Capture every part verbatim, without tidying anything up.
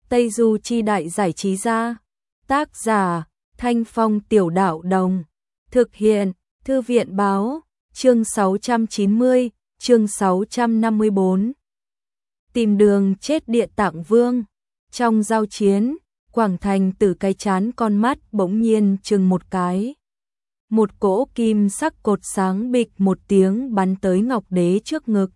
Tây Du Chi Đại Giải Trí Gia. Tác giả Thanh Phong Tiểu Đạo Đồng. Thực hiện Thư viện Báo. Chương sáu trăm chín mươi, chương sáu trăm năm mươi tư. Tìm đường chết Địa Tạng Vương. Trong giao chiến, Quảng Thành Tử cái chán con mắt bỗng nhiên chừng một cái. Một cỗ kim sắc cột sáng bịch một tiếng bắn tới Ngọc Đế trước ngực.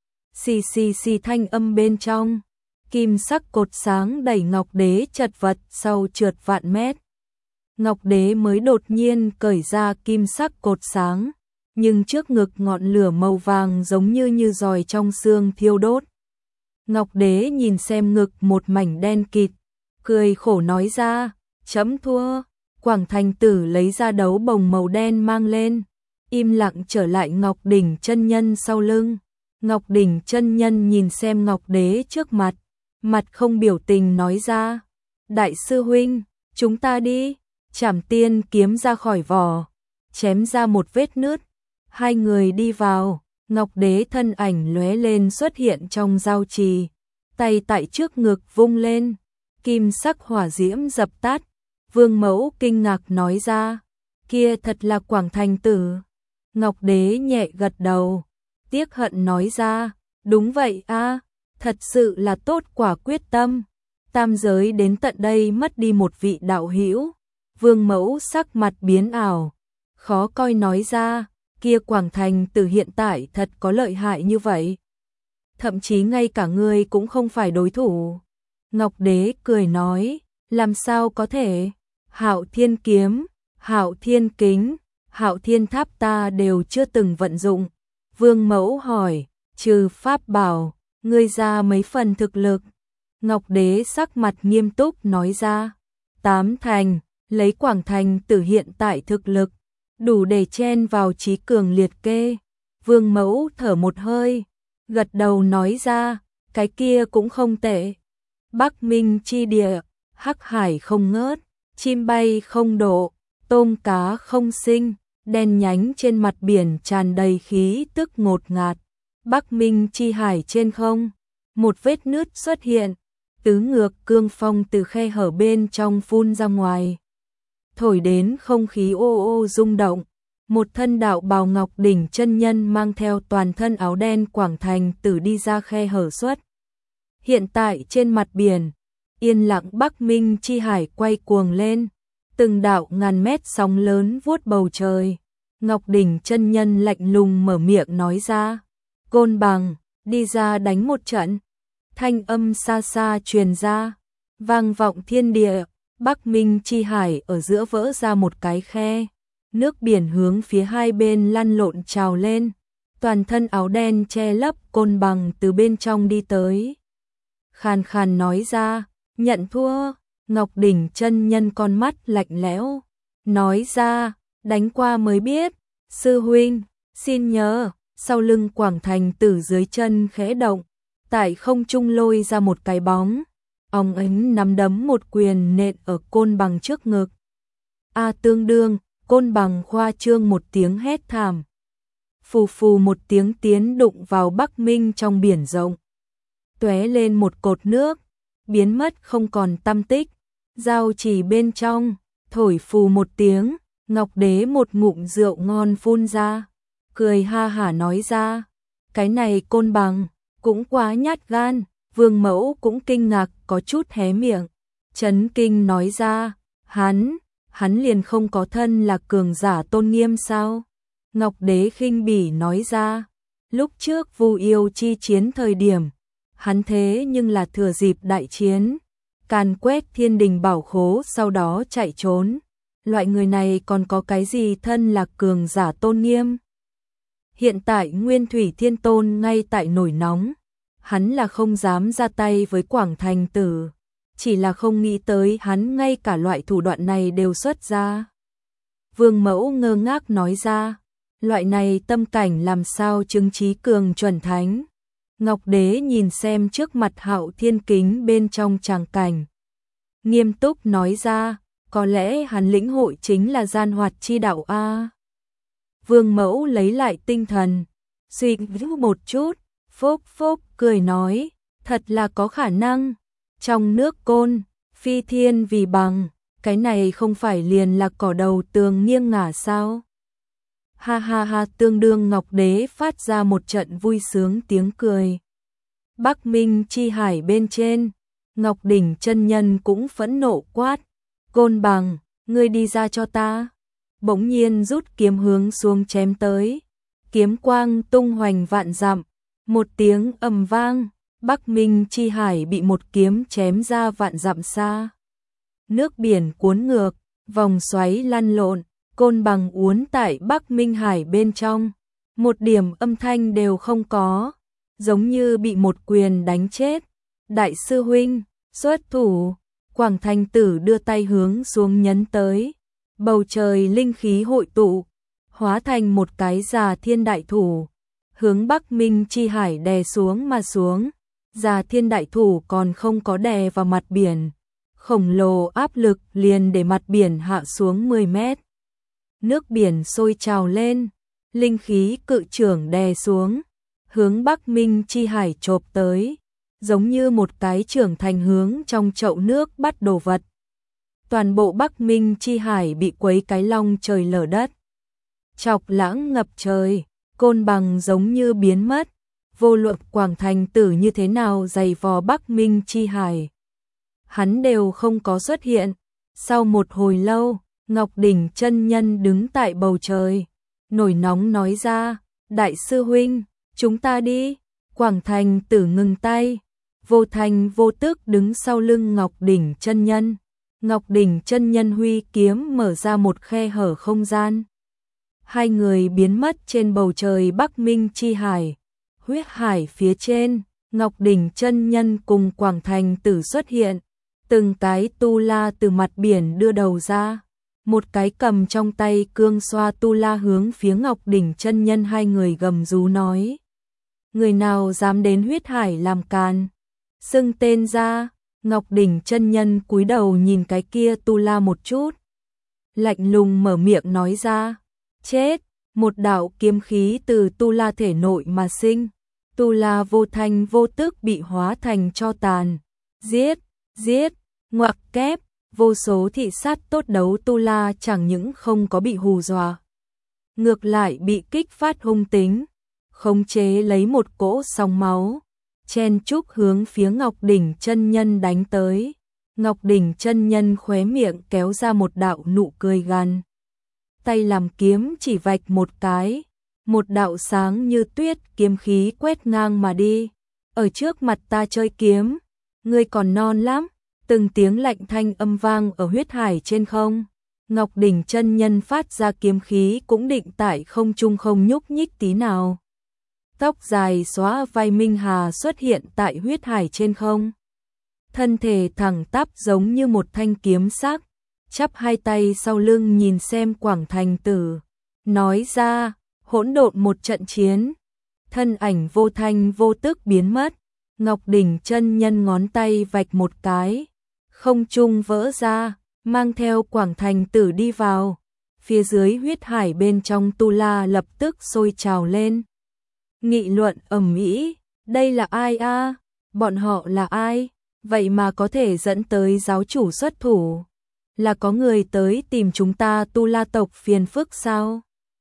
Xì xì xì thanh âm bên trong. Kim sắc cột sáng đẩy Ngọc Đế chật vật sau trượt vạn mét. Ngọc Đế mới đột nhiên cởi ra kim sắc cột sáng, nhưng trước ngực ngọn lửa màu vàng giống như như giòi trong xương thiêu đốt. Ngọc Đế nhìn xem ngực một mảnh đen kịt, cười khổ nói ra, chấm thua. Quảng Thành Tử lấy ra đấu bồng màu đen mang lên, im lặng trở lại Ngọc Đỉnh chân nhân sau lưng. Ngọc Đỉnh chân nhân nhìn xem Ngọc Đế trước mặt, mặt không biểu tình nói ra, đại sư huynh, chúng ta đi. Trảm tiên kiếm ra khỏi vỏ, chém ra một vết nứt. Hai người đi vào, Ngọc Đế thân ảnh lóe lên xuất hiện trong giao trì, tay tại trước ngực vung lên, kim sắc hỏa diễm dập tắt. Vương Mẫu kinh ngạc nói ra, kia thật là Quảng Thành Tử. Ngọc Đế nhẹ gật đầu, tiếc hận nói ra, đúng vậy a, thật sự là tốt quả quyết tâm. Tam giới đến tận đây mất đi một vị đạo hữu. Vương Mẫu sắc mặt biến ảo, khó coi nói ra, kia Quảng Thành Tử hiện tại thật có lợi hại như vậy. Thậm chí ngay cả ngươi cũng không phải đối thủ. Ngọc Đế cười nói, làm sao có thể, Hạo Thiên kiếm, Hạo Thiên kính, Hạo Thiên tháp ta đều chưa từng vận dụng. Vương Mẫu hỏi, trừ pháp bảo, ngươi ra mấy phần thực lực? Ngọc Đế sắc mặt nghiêm túc nói ra, tám thành. Lấy Quảng Thành Tử hiện tại thực lực, đủ để chen vào trí cường liệt kê. Vương Mẫu thở một hơi, gật đầu nói ra, cái kia cũng không tệ. Bắc Minh chi địa, hắc hải không ngớt, chim bay không độ, tôm cá không sinh, đen nhánh trên mặt biển tràn đầy khí tức ngột ngạt. Bắc Minh chi hải trên không, một vết nứt xuất hiện, tứ ngược cương phong từ khe hở bên trong phun ra ngoài. Thổi đến không khí ô ô rung động, một thân đạo bào Ngọc Đỉnh chân nhân mang theo toàn thân áo đen Quảng Thành Tử đi ra khe hở xuất. Hiện tại trên mặt biển, yên lặng Bắc Minh chi hải quay cuồng lên, từng đạo ngàn mét sóng lớn vuốt bầu trời. Ngọc Đỉnh chân nhân lạnh lùng mở miệng nói ra, Côn Bằng, đi ra đánh một trận. Thanh âm xa xa truyền ra, vang vọng thiên địa. Bắc Minh chi hải ở giữa vỡ ra một cái khe, nước biển hướng phía hai bên lăn lộn trào lên, toàn thân áo đen che lấp Côn Bằng từ bên trong đi tới. Khàn khàn nói ra, nhận thua. Ngọc Đỉnh chân nhân con mắt lạnh lẽo, nói ra, đánh qua mới biết. Sư huynh, xin nhớ. Sau lưng Quảng Thành Tử dưới chân khẽ động, tại không trung lôi ra một cái bóng. Ông ánh nắm đấm một quyền nện ở Côn Bằng trước ngực. A tương đương, Côn Bằng khoa trương một tiếng hét thảm. Phù phù một tiếng tiến đụng vào Bắc Minh trong biển rộng. Tóe lên một cột nước, biến mất không còn tăm tích. Giao chỉ bên trong, thổi phù một tiếng, Ngọc Đế một ngụm rượu ngon phun ra. Cười ha hả nói ra, cái này Côn Bằng, cũng quá nhát gan. Vương Mẫu cũng kinh ngạc có chút hé miệng, chấn kinh nói ra, hắn, hắn liền không có thân là cường giả tôn nghiêm sao? Ngọc Đế khinh bỉ nói ra, lúc trước Vu Yêu chi chiến thời điểm, hắn thế nhưng là thừa dịp đại chiến, càn quét thiên đình bảo khố sau đó chạy trốn. Loại người này còn có cái gì thân là cường giả tôn nghiêm? Hiện tại Nguyên Thủy Thiên Tôn ngay tại nổi nóng. Hắn là không dám ra tay với Quảng Thành Tử, chỉ là không nghĩ tới hắn ngay cả loại thủ đoạn này đều xuất ra. Vương Mẫu ngơ ngác nói ra, loại này tâm cảnh làm sao chứng trí cường chuẩn thánh. Ngọc Đế nhìn xem trước mặt Hạo Thiên kính bên trong tràng cảnh, nghiêm túc nói ra, có lẽ hắn lĩnh hội chính là gian hoạt chi đạo a. Vương Mẫu lấy lại tinh thần, suy nghĩ một chút, phốc phốc cười nói, thật là có khả năng. trong nước côn, phi thiên vì bằng, cái này không phải liền là cỏ đầu tường nghiêng ngả sao? Ha ha ha, tương đương Ngọc Đế phát ra một trận vui sướng tiếng cười. Bắc Minh chi hải bên trên, Ngọc Đỉnh chân nhân cũng phẫn nộ quát, Côn Bằng, ngươi đi ra cho ta. Bỗng nhiên rút kiếm hướng xuống chém tới, kiếm quang tung hoành vạn dặm, một tiếng ầm vang, Bắc Minh chi hải bị một kiếm chém ra vạn dặm xa. Nước biển cuốn ngược, vòng xoáy lăn lộn, Côn Bằng uốn tại Bắc Minh hải bên trong, một điểm âm thanh đều không có, giống như bị một quyền đánh chết. Đại sư huynh, xuất thủ, Quảng Thành Tử đưa tay hướng xuống nhấn tới, bầu trời linh khí hội tụ, hóa thành một cái già thiên đại thủ, hướng Bắc Minh chi hải đè xuống mà xuống. Già thiên đại thủ còn không có đè vào mặt biển, khổng lồ áp lực liền để mặt biển hạ xuống mười mét. Nước biển sôi trào lên, linh khí cự trưởng đè xuống, hướng Bắc Minh chi hải chộp tới, giống như một cái trưởng thành hướng trong chậu nước bắt đồ vật. Toàn bộ Bắc Minh chi hải bị quấy cái long trời lở đất. Chọc lãng ngập trời, Côn Bằng giống như biến mất, vô luận Quảng Thành Tử như thế nào giày vò Bắc Minh chi hải, hắn đều không có xuất hiện. Sau một hồi lâu, Ngọc Đỉnh chân nhân đứng tại bầu trời, nổi nóng nói ra, đại sư huynh, chúng ta đi. Quảng Thành Tử ngừng tay, vô thành vô tức đứng sau lưng Ngọc Đỉnh chân nhân. Ngọc Đỉnh chân nhân huy kiếm mở ra một khe hở không gian. Hai người biến mất trên bầu trời Bắc Minh chi hải. Huyết hải phía trên, Ngọc Đỉnh chân nhân cùng Quảng Thành Tử xuất hiện, từng cái tu la từ mặt biển đưa đầu ra, một cái cầm trong tay cương xoa tu la hướng phía Ngọc Đỉnh chân nhân hai người gầm rú nói: người nào dám đến huyết hải làm càn, xưng tên ra. Ngọc Đỉnh chân nhân cúi đầu nhìn cái kia tu la một chút, lạnh lùng mở miệng nói ra: chết. Một đạo kiếm khí từ tu la thể nội mà sinh, tu la vô thanh vô tức bị hóa thành tro tàn. Giết, giết, ngoặc kép, vô số thị sát tốt đấu tu la chẳng những không có bị hù dọa, ngược lại bị kích phát hung tính, khống chế lấy một cỗ sóng máu, chen chúc hướng phía Ngọc Đỉnh chân nhân đánh tới. Ngọc Đỉnh chân nhân khóe miệng kéo ra một đạo nụ cười gằn, tay làm kiếm chỉ vạch một cái, một đạo sáng như tuyết kiếm khí quét ngang mà đi. Ở trước mặt ta chơi kiếm, ngươi còn non lắm. Từng tiếng lạnh thanh âm vang ở huyết hải trên không. Ngọc Đỉnh chân nhân phát ra kiếm khí cũng định tại không trung không nhúc nhích tí nào. Tóc dài xóa vai Minh Hà xuất hiện tại huyết hải trên không. Thân thể thẳng tắp giống như một thanh kiếm sắc, chắp hai tay sau lưng nhìn xem Quảng Thành Tử, nói ra: hỗn độn một trận chiến. Thân ảnh vô thanh vô tức biến mất. Ngọc Đỉnh chân nhân ngón tay vạch một cái, không trung vỡ ra, mang theo Quảng Thành Tử đi vào. Phía dưới huyết hải bên trong tu la lập tức sôi trào lên, nghị luận ầm ĩ. Đây là ai a? Bọn họ là ai? Vậy mà có thể dẫn tới giáo chủ xuất thủ? Là có người tới tìm chúng ta tu la tộc phiền phức sao?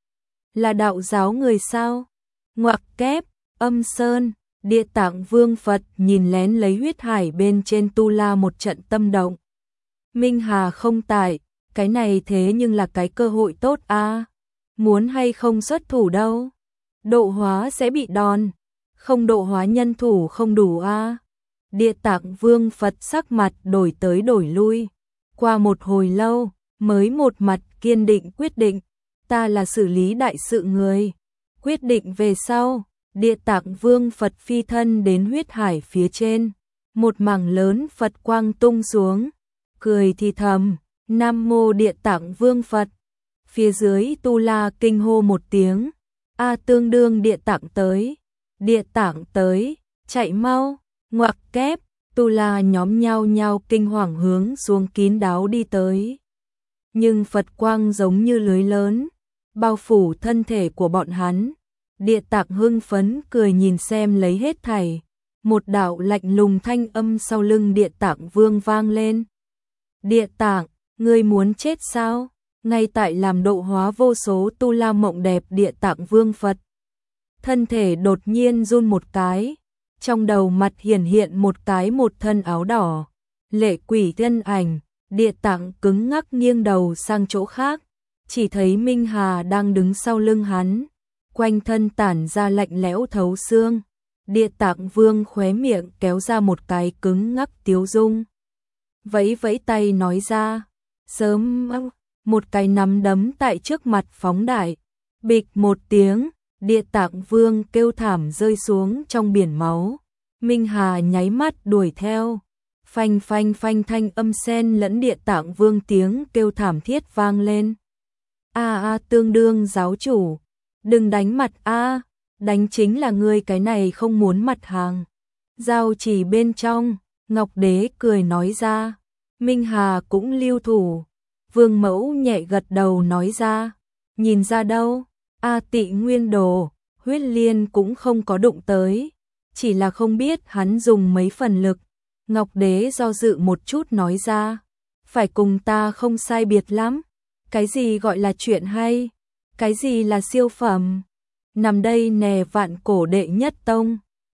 Là đạo giáo người sao? Ngoặc kép, Âm Sơn, Địa Tạng Vương Phật nhìn lén lấy huyết hải bên trên tu la một trận tâm động. Minh Hà không tại, cái này thế nhưng là cái cơ hội tốt a. Muốn hay không xuất thủ đâu. Độ hóa sẽ bị đòn, không độ hóa nhân thủ không đủ a. Địa Tạng Vương Phật sắc mặt đổi tới đổi lui. Qua một hồi lâu, mới một mặt kiên định quyết định, ta là xử lý đại sự người. Quyết định về sau, Địa Tạng Vương Phật phi thân đến huyết hải phía trên, một mảng lớn Phật quang tung xuống, cười thì thầm, Nam Mô Địa Tạng Vương Phật. Phía dưới tu la kinh hô một tiếng, a tương đương Địa Tạng tới, Địa Tạng tới, chạy mau. Ngoặc kép, tu la nhóm nhau nhau kinh hoàng hướng xuống kín đáo đi tới. Nhưng Phật quang giống như lưới lớn, bao phủ thân thể của bọn hắn. Địa Tạng hưng phấn cười nhìn xem lấy hết thảy, một đạo lạnh lùng thanh âm sau lưng Địa Tạng Vương vang lên. Địa Tạng, ngươi muốn chết sao? Ngay tại làm độ hóa vô số tu la mộng đẹp Địa Tạng Vương Phật. Thân thể đột nhiên run một cái, trong đầu mặt hiển hiện một cái một thân áo đỏ, lệ quỷ thân ảnh, Địa Tạng cứng ngắc nghiêng đầu sang chỗ khác, chỉ thấy Minh Hà đang đứng sau lưng hắn, quanh thân tản ra lạnh lẽo thấu xương. Địa Tạng Vương khóe miệng kéo ra một cái cứng ngắc tiếu dung. Vẫy vẫy tay nói ra, sớm, một cái nắm đấm tại trước mặt phóng đại, bịch một tiếng, Địa Tạng Vương kêu thảm rơi xuống trong biển máu. Minh Hà nháy mắt đuổi theo, phanh phanh phanh thanh âm xen lẫn Địa Tạng Vương tiếng kêu thảm thiết vang lên. A a tương đương giáo chủ, đừng đánh mặt a, đánh chính là ngươi cái này không muốn mặt hàng. Giao chỉ bên trong, Ngọc Đế cười nói ra, Minh Hà cũng lưu thủ. Vương Mẫu nhẹ gật đầu nói ra, nhìn ra đâu, A Tị Nguyên Đồ, Huyết Liên cũng không có đụng tới, chỉ là không biết hắn dùng mấy phần lực. Ngọc Đế do dự một chút nói ra, phải cùng ta không sai biệt lắm, cái gì gọi là chuyện hay, cái gì là siêu phẩm, nằm đây nè vạn cổ đệ nhất tông.